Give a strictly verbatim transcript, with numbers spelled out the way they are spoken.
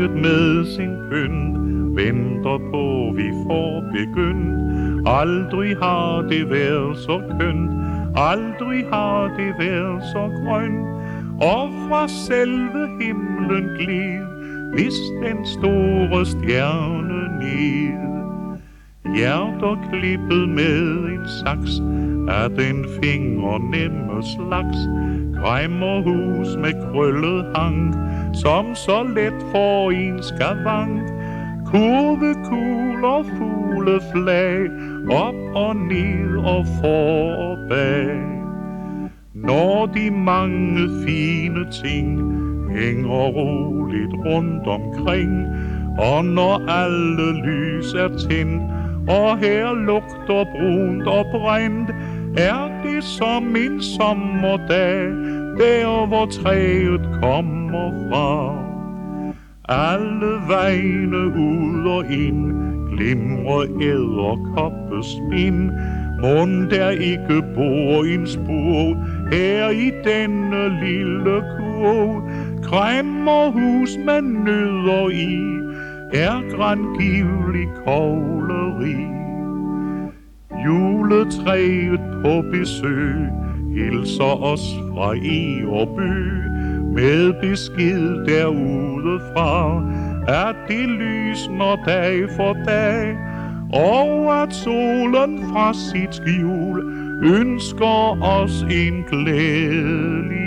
træet med sin pynt venter på, vi får begyndt. Aldrig har det været så kønt, aldrig har det været så grønt. Og fra selve himlen glid, hvis den store stjerne ned. Hjerter klippet med en saks af den fingernemme slags. Kræmmerhus med krøllet hank, som så let får en skavank. Kurvekugler, fugleflag, op og ned og for og bag. Når de mange fine ting hænger roligt rundt omkring, og når alle lys er tændt, og her lugter brunt og brændt, er det som en sommerdag, der hvor træet kommer fra. Alle vegne ud og ind glimrer edderkoppespind. Mon der ikke bor en spur her i denne lille kurv. Kræmmerhus man nødder i er grangivelig kogleri. Juletræet på besøg hilser os fra Egerby med besked derudefra, at det lysner dag for dag, og at solen fra sit skjul ønsker os en glædelig